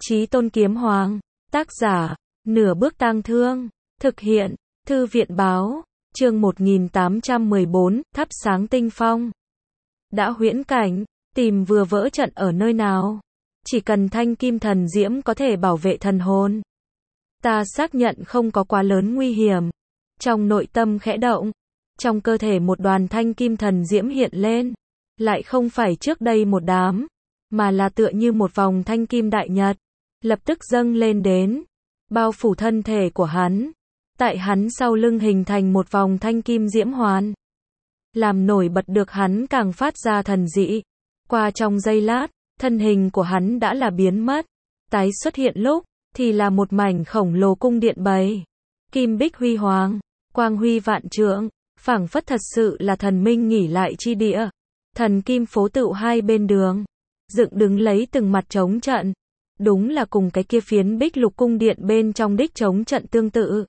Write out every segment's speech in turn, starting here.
Chí Tôn Kiếm Hoàng, tác giả, Nửa Bước Tang Thương, thực hiện, Thư viện báo, chương 1814, thắp sáng tinh phong. Đã huyễn cảnh, tìm vừa vỡ trận ở nơi nào? Chỉ cần thanh kim thần diễm có thể bảo vệ thần hồn. Ta xác nhận không có quá lớn nguy hiểm. Trong nội tâm khẽ động, trong cơ thể một đoàn thanh kim thần diễm hiện lên. Lại không phải trước đây một đám, mà là tựa như một vòng thanh kim đại nhật, lập tức dâng lên đến, bao phủ thân thể của hắn. Tại hắn sau lưng hình thành một vòng thanh kim diễm hoàn, làm nổi bật được hắn càng phát ra thần dị. Qua trong giây lát, thân hình của hắn đã là biến mất, tái xuất hiện lúc thì là một mảnh khổng lồ cung điện bầy, kim bích huy hoàng, quang huy vạn trượng, phảng phất thật sự là thần minh nghỉ lại chi địa. Thần kim phố tựu hai bên đường, dựng đứng lấy từng mặt trống trận, đúng là cùng cái kia phiến bích lục cung điện bên trong đích trống trận tương tự.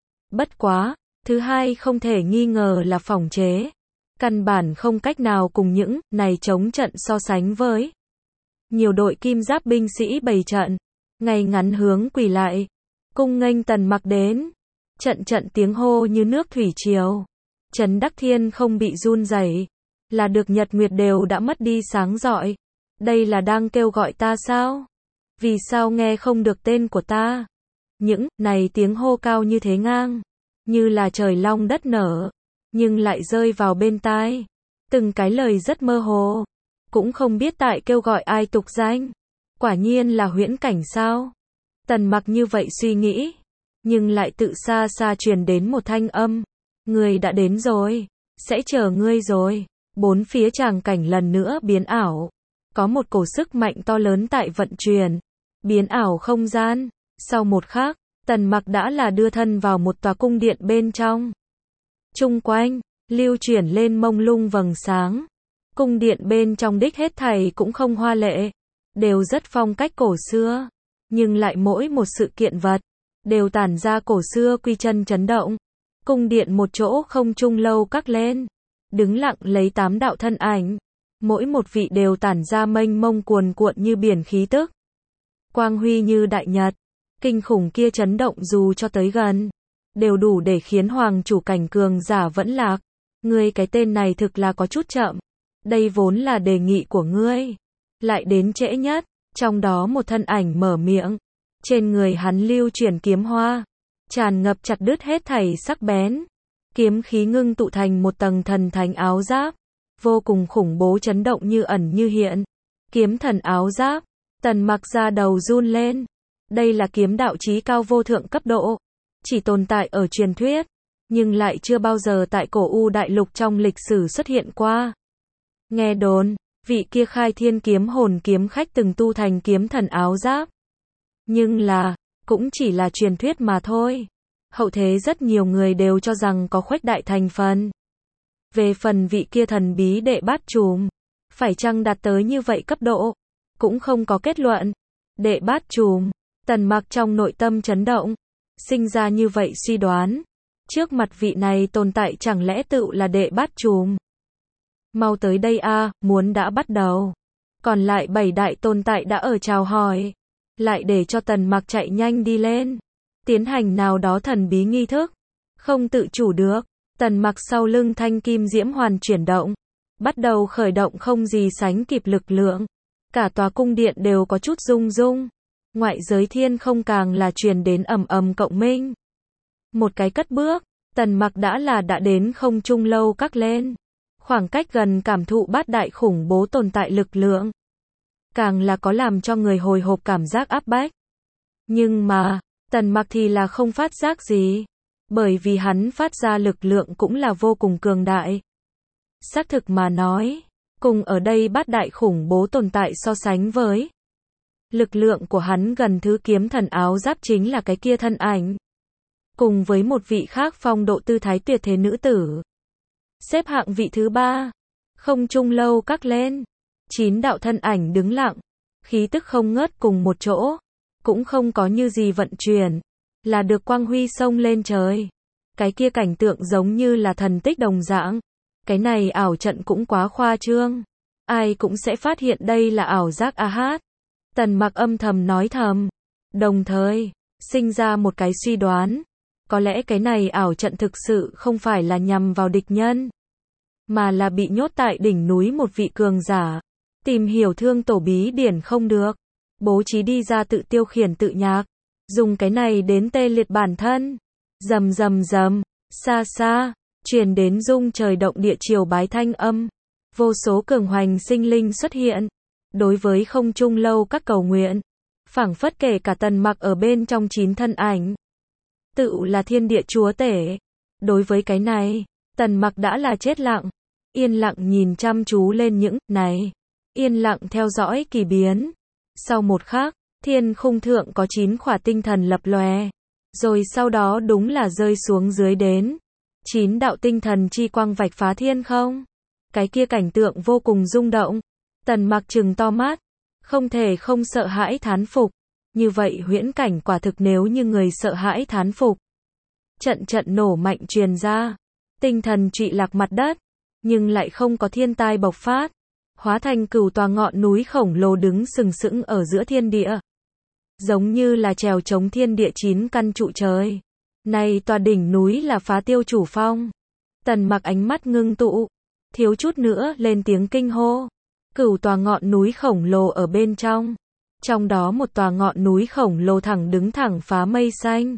Bất quá, thứ hai không thể nghi ngờ là phỏng chế, căn bản không cách nào cùng những này trống trận so sánh với. Nhiều đội kim giáp binh sĩ bày trận, ngay ngắn hướng quỳ lại, cung nghênh Tần Mặc đến. Trận trận tiếng hô như nước thủy triều, Trấn Đắc Thiên không bị run rẩy, là được nhật nguyệt đều đã mất đi sáng rọi. Đây là đang kêu gọi ta sao? Vì sao nghe không được tên của ta? Những này tiếng hô cao như thế ngang, như là trời long đất nở, nhưng lại rơi vào bên tai. Từng cái lời rất mơ hồ, cũng không biết tại kêu gọi ai tục danh. Quả nhiên là huyễn cảnh sao? Tần Mặc như vậy suy nghĩ, nhưng lại tự xa xa truyền đến một thanh âm. Người đã đến rồi, sẽ chờ ngươi rồi. Bốn phía tràng cảnh lần nữa biến ảo. Có một cổ sức mạnh to lớn tại vận chuyển, biến ảo không gian. Sau một khắc, Tần Mặc đã là đưa thân vào một tòa cung điện bên trong. Chung quanh, lưu chuyển lên mông lung vầng sáng. Cung điện bên trong đích hết thảy cũng không hoa lệ, đều rất phong cách cổ xưa, nhưng lại mỗi một sự kiện vật đều tản ra cổ xưa quy chân chấn động. Cung điện một chỗ không trung lâu các lên, đứng lặng lấy 8 đạo thân ảnh, mỗi một vị đều tản ra mênh mông cuồn cuộn như biển khí tức, quang huy như đại nhật, kinh khủng kia chấn động dù cho tới gần, đều đủ để khiến hoàng chủ cảnh cường giả vẫn lạc. Ngươi cái tên này thực là có chút chậm, đây vốn là đề nghị của ngươi, lại đến trễ nhất. Trong đó một thân ảnh mở miệng, trên người hắn lưu chuyển kiếm hoa, tràn ngập chặt đứt hết thảy sắc bén, kiếm khí ngưng tụ thành một tầng thần thánh áo giáp, vô cùng khủng bố chấn động như ẩn như hiện. Kiếm thần áo giáp, Tần Mặc ra đầu run lên. Đây là kiếm đạo chí cao vô thượng cấp độ, chỉ tồn tại ở truyền thuyết, nhưng lại chưa bao giờ tại cổ U đại lục trong lịch sử xuất hiện qua. Nghe đồn, vị kia khai thiên kiếm hồn kiếm khách từng tu thành kiếm thần áo giáp, nhưng là, cũng chỉ là truyền thuyết mà thôi. Hậu thế rất nhiều người đều cho rằng có khuếch đại thành phần. Về phần vị kia thần bí đệ bát trùm, phải chăng đạt tới như vậy cấp độ, cũng không có kết luận. Đệ bát trùm, Tần Mặc trong nội tâm chấn động, sinh ra như vậy suy đoán. Trước mặt vị này tồn tại chẳng lẽ tựu là đệ bát trùm? Mau tới đây a, muốn đã bắt đầu. Còn lại 7 đại tồn tại đã ở chào hỏi, lại để cho Tần Mặc chạy nhanh đi lên, tiến hành nào đó thần bí nghi thức. Không tự chủ được, Tần Mặc sau lưng thanh kim diễm hoàn chuyển động, bắt đầu khởi động không gì sánh kịp lực lượng. Cả tòa cung điện đều có chút rung rung, ngoại giới thiên không càng là truyền đến ầm ầm cộng minh. Một cái cất bước, Tần Mặc đã đến không trung lâu các lên, khoảng cách gần cảm thụ bát đại khủng bố tồn tại lực lượng, càng là có làm cho người hồi hộp cảm giác áp bách. Nhưng mà, Tần Mặc thì là không phát giác gì, bởi vì hắn phát ra lực lượng cũng là vô cùng cường đại. Xác thực mà nói, cùng ở đây bát đại khủng bố tồn tại so sánh với, lực lượng của hắn gần thứ kiếm thần áo giáp chính là cái kia thân ảnh, cùng với một vị khác phong độ tư thái tuyệt thế nữ tử, xếp hạng vị thứ 3. Không trung lâu các lên, 9 đạo thân ảnh đứng lặng, khí tức không ngớt cùng một chỗ, cũng không có như gì vận chuyển, là được quang huy xông lên trời. Cái kia cảnh tượng giống như là thần tích đồng dạng. Cái này ảo trận cũng quá khoa trương, ai cũng sẽ phát hiện đây là ảo giác a hát. Tần Mặc âm thầm nói thầm, đồng thời sinh ra một cái suy đoán, có lẽ cái này ảo trận thực sự không phải là nhằm vào địch nhân, mà là bị nhốt tại đỉnh núi một vị cường giả, tìm hiểu thương tổ bí điển không được, bố trí đi ra tự tiêu khiển tự nhạc, dùng cái này đến tê liệt bản thân. Rầm rầm rầm, xa xa, truyền đến rung trời động địa triều bái thanh âm, vô số cường hoành sinh linh xuất hiện, đối với không trung lâu các cầu nguyện, phảng phất kể cả Tần Mặc ở bên trong 9 thân ảnh, tự là thiên địa chúa tể. Đối với cái này, Tần Mặc đã là chết lặng, yên lặng nhìn chăm chú lên những này, yên lặng theo dõi kỳ biến. Sau một khắc, thiên khung thượng có 9 khỏa tinh thần lập lòe, rồi sau đó đúng là rơi xuống dưới đến 9 đạo tinh thần chi quang vạch phá thiên không. Cái kia cảnh tượng vô cùng rung động. Tần Mặc trừng to mắt, không thể không sợ hãi thán phục. Như vậy huyễn cảnh quả thực nếu như người sợ hãi thán phục. Trận trận nổ mạnh truyền ra, tinh thần trụy lạc mặt đất, nhưng lại không có thiên tai bộc phát, hóa thành cửu tòa ngọn núi khổng lồ đứng sừng sững ở giữa thiên địa, giống như là trèo chống thiên địa 9 căn trụ trời. Này tòa đỉnh núi là Phá Tiêu Chủ Phong. Tần Mặc ánh mắt ngưng tụ, thiếu chút nữa lên tiếng kinh hô. Cửu tòa ngọn núi khổng lồ ở bên trong đó một tòa ngọn núi khổng lồ thẳng đứng thẳng phá mây xanh,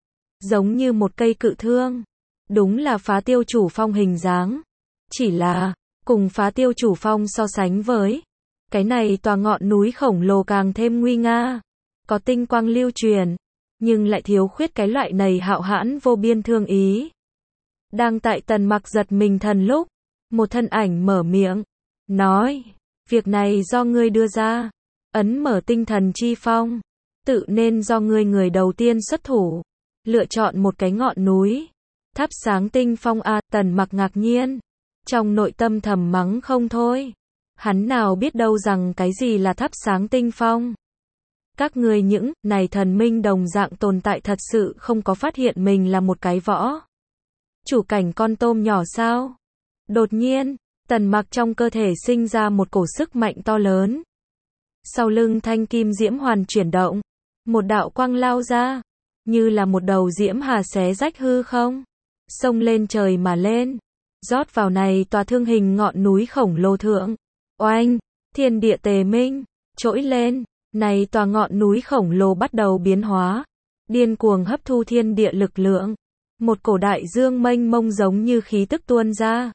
giống như một cây cự thương. Đúng là Phá Tiêu Chủ Phong hình dáng, chỉ là cùng Phá Tiêu Chủ Phong so sánh với, cái này tòa ngọn núi khổng lồ càng thêm nguy nga, có tinh quang lưu truyền, nhưng lại thiếu khuyết cái loại này hạo hãn vô biên thương ý. Đang tại Tần Mặc giật mình thần lúc, một thân ảnh mở miệng, nói, việc này do ngươi đưa ra, ấn mở tinh thần chi phong, tự nên do ngươi người đầu tiên xuất thủ, lựa chọn một cái ngọn núi, thắp sáng tinh phong a. Tần Mặc ngạc nhiên, trong nội tâm thầm mắng không thôi, hắn nào biết đâu rằng cái gì là thắp sáng tinh phong. Các ngươi những này thần minh đồng dạng tồn tại thật sự không có phát hiện mình là một cái võ chủ cảnh con tôm nhỏ sao? Đột nhiên, Tần Mặc trong cơ thể sinh ra một cổ sức mạnh to lớn. Sau lưng thanh kim diễm hoàn chuyển động, một đạo quang lao ra, như là một đầu diễm hà xé rách hư không, xông lên trời mà lên, rót vào này tòa thương hình ngọn núi khổng lồ thượng. Oanh, thiên địa tề minh, trỗi lên. Này tòa ngọn núi khổng lồ bắt đầu biến hóa, điên cuồng hấp thu thiên địa lực lượng, một cổ đại dương mênh mông giống như khí tức tuôn ra.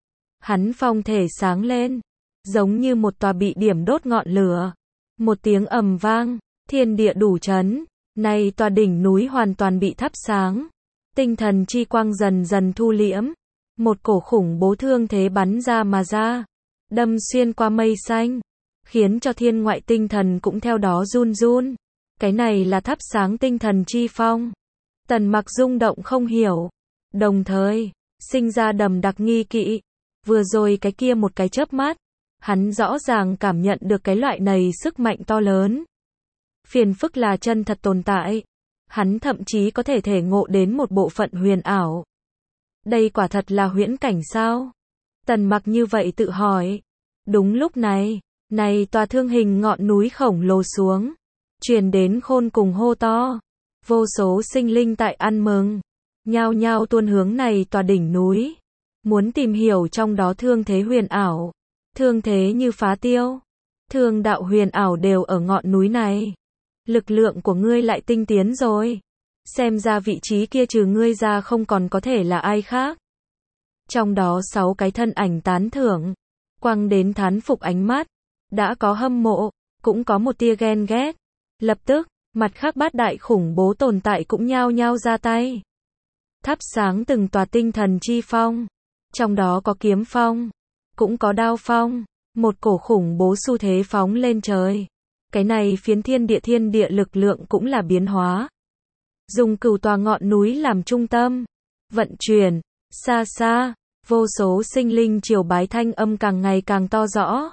Hắn phong thể sáng lên, giống như một tòa bị điểm đốt ngọn lửa. Một tiếng ầm vang, thiên địa đủ chấn, này tòa đỉnh núi hoàn toàn bị thắp sáng. Tinh thần chi quang dần dần thu liễm, một cổ khủng bố thương thế bắn ra mà ra, đâm xuyên qua mây xanh, khiến cho thiên ngoại tinh thần cũng theo đó run run. Cái này là thắp sáng tinh thần chi phong. Tần Mặc rung động không hiểu, đồng thời sinh ra đầm đặc nghi kỵ. Vừa rồi cái kia một cái chớp mắt, hắn rõ ràng cảm nhận được cái loại này sức mạnh to lớn. Phiền phức là chân thật tồn tại, hắn thậm chí có thể thể ngộ đến một bộ phận huyền ảo. Đây quả thật là huyễn cảnh sao? Tần Mặc như vậy tự hỏi. Đúng lúc này, tòa thương hình ngọn núi khổng lồ xuống, truyền đến khôn cùng hô to. Vô số sinh linh tại ăn mừng, nhao nhao tuôn hướng này tòa đỉnh núi, muốn tìm hiểu trong đó thương thế huyền ảo. Thương thế như phá tiêu, thương đạo huyền ảo đều ở ngọn núi này. Lực lượng của ngươi lại tinh tiến rồi. Xem ra vị trí kia trừ ngươi ra không còn có thể là ai khác. Trong đó 6 cái thân ảnh tán thưởng, quăng đến thán phục ánh mắt. Đã có hâm mộ, cũng có một tia ghen ghét. Lập tức, mặt khác 8 đại khủng bố tồn tại cũng nhao nhao ra tay. Thắp sáng từng tòa tinh thần chi phong. Trong đó có kiếm phong, cũng có đao phong. Một cổ khủng bố xu thế phóng lên trời. Cái này phiến thiên địa lực lượng cũng là biến hóa. Dùng cửu tòa ngọn núi làm trung tâm, vận chuyển, xa xa, vô số sinh linh triều bái thanh âm càng ngày càng to rõ.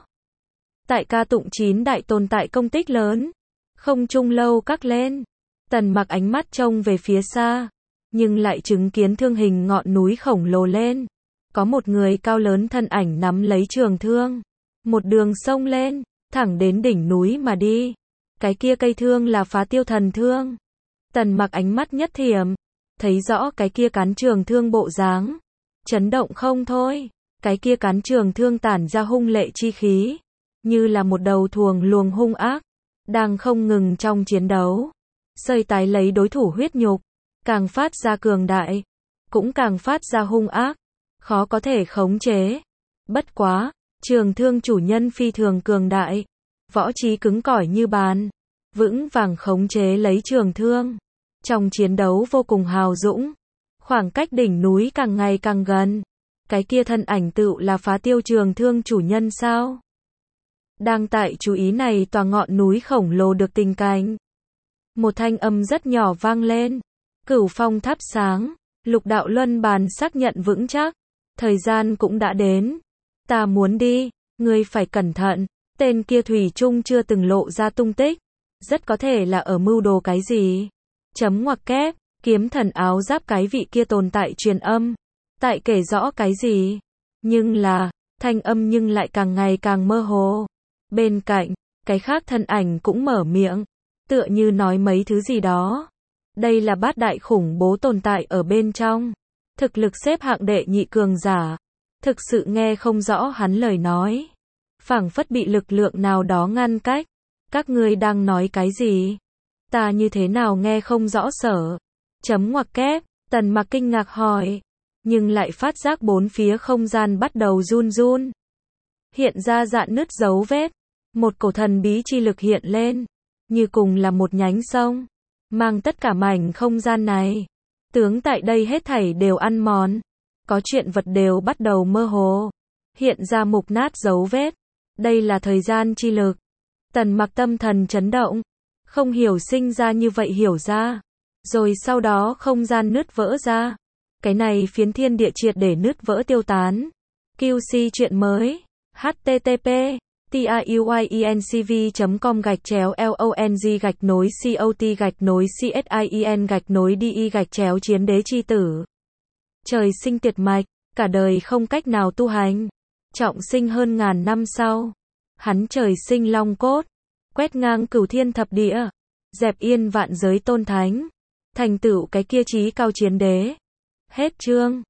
Tại ca tụng 9 đại tồn tại công tích lớn, không trung lâu các lên. Tần Mặc ánh mắt trông về phía xa, nhưng lại chứng kiến thương hình ngọn núi khổng lồ lên. Có một người cao lớn thân ảnh nắm lấy trường thương, một đường xông lên, thẳng đến đỉnh núi mà đi. Cái kia cây thương là Phá Tiêu thần thương. Tần Mặc ánh mắt nhất thiểm, thấy rõ cái kia cán trường thương bộ dáng, chấn động không thôi. Cái kia cán trường thương tản ra hung lệ chi khí, như là một đầu thuồng luồng hung ác, đang không ngừng trong chiến đấu, sơi tái lấy đối thủ huyết nhục, càng phát ra cường đại, cũng càng phát ra hung ác, khó có thể khống chế. Bất quá, trường thương chủ nhân phi thường cường đại, võ trí cứng cỏi như bàn, vững vàng khống chế lấy trường thương. Trong chiến đấu vô cùng hào dũng, khoảng cách đỉnh núi càng ngày càng gần. Cái kia thân ảnh tựu là Phá Tiêu trường thương chủ nhân sao? Đang tại chú ý này tòa ngọn núi khổng lồ được tình cảnh. Một thanh âm rất nhỏ vang lên. Cửu Phong thắp sáng, Lục Đạo Luân bàn xác nhận vững chắc. Thời gian cũng đã đến. Ta muốn đi, ngươi phải cẩn thận. Tên kia thủy chung chưa từng lộ ra tung tích. Rất có thể là ở mưu đồ cái gì. Chấm ngoặc kép, kiếm thần áo giáp cái vị kia tồn tại truyền âm. Tại kể rõ cái gì. Nhưng là, thanh âm nhưng lại càng ngày càng mơ hồ. Bên cạnh, cái khác thân ảnh cũng mở miệng, tựa như nói mấy thứ gì đó. Đây là bát đại khủng bố tồn tại ở bên trong. Thực lực xếp hạng đệ nhị cường giả. Thực sự nghe không rõ hắn lời nói. Phảng phất bị lực lượng nào đó ngăn cách. Các ngươi đang nói cái gì? Ta như thế nào nghe không rõ sở? Chấm ngoặc kép, Tần Mặc kinh ngạc hỏi. Nhưng lại phát giác bốn phía không gian bắt đầu run run. Hiện ra rạn nứt dấu vết. Một cổ thần bí chi lực hiện lên. Như cùng là một nhánh sông. Mang tất cả mảnh không gian này. Tướng tại đây hết thảy đều ăn mòn. Có chuyện vật đều bắt đầu mơ hồ. Hiện ra mục nát dấu vết. Đây là thời gian chi lực. Tần Mặc tâm thần chấn động. Không hiểu sinh ra như vậy hiểu ra. Rồi sau đó không gian nứt vỡ ra. Cái này phiến thiên địa triệt để nứt vỡ tiêu tán. QC chuyện mới. http tiuyinc.com/long-cot-csin-chiến đế chi tử. Trời sinh tiệt mạch, cả đời không cách nào tu hành. Trọng sinh hơn ngàn năm sau. Hắn trời sinh long cốt, quét ngang cửu thiên thập địa, dẹp yên vạn giới tôn thánh, thành tựu cái kia chí cao chiến đế. Hết chương.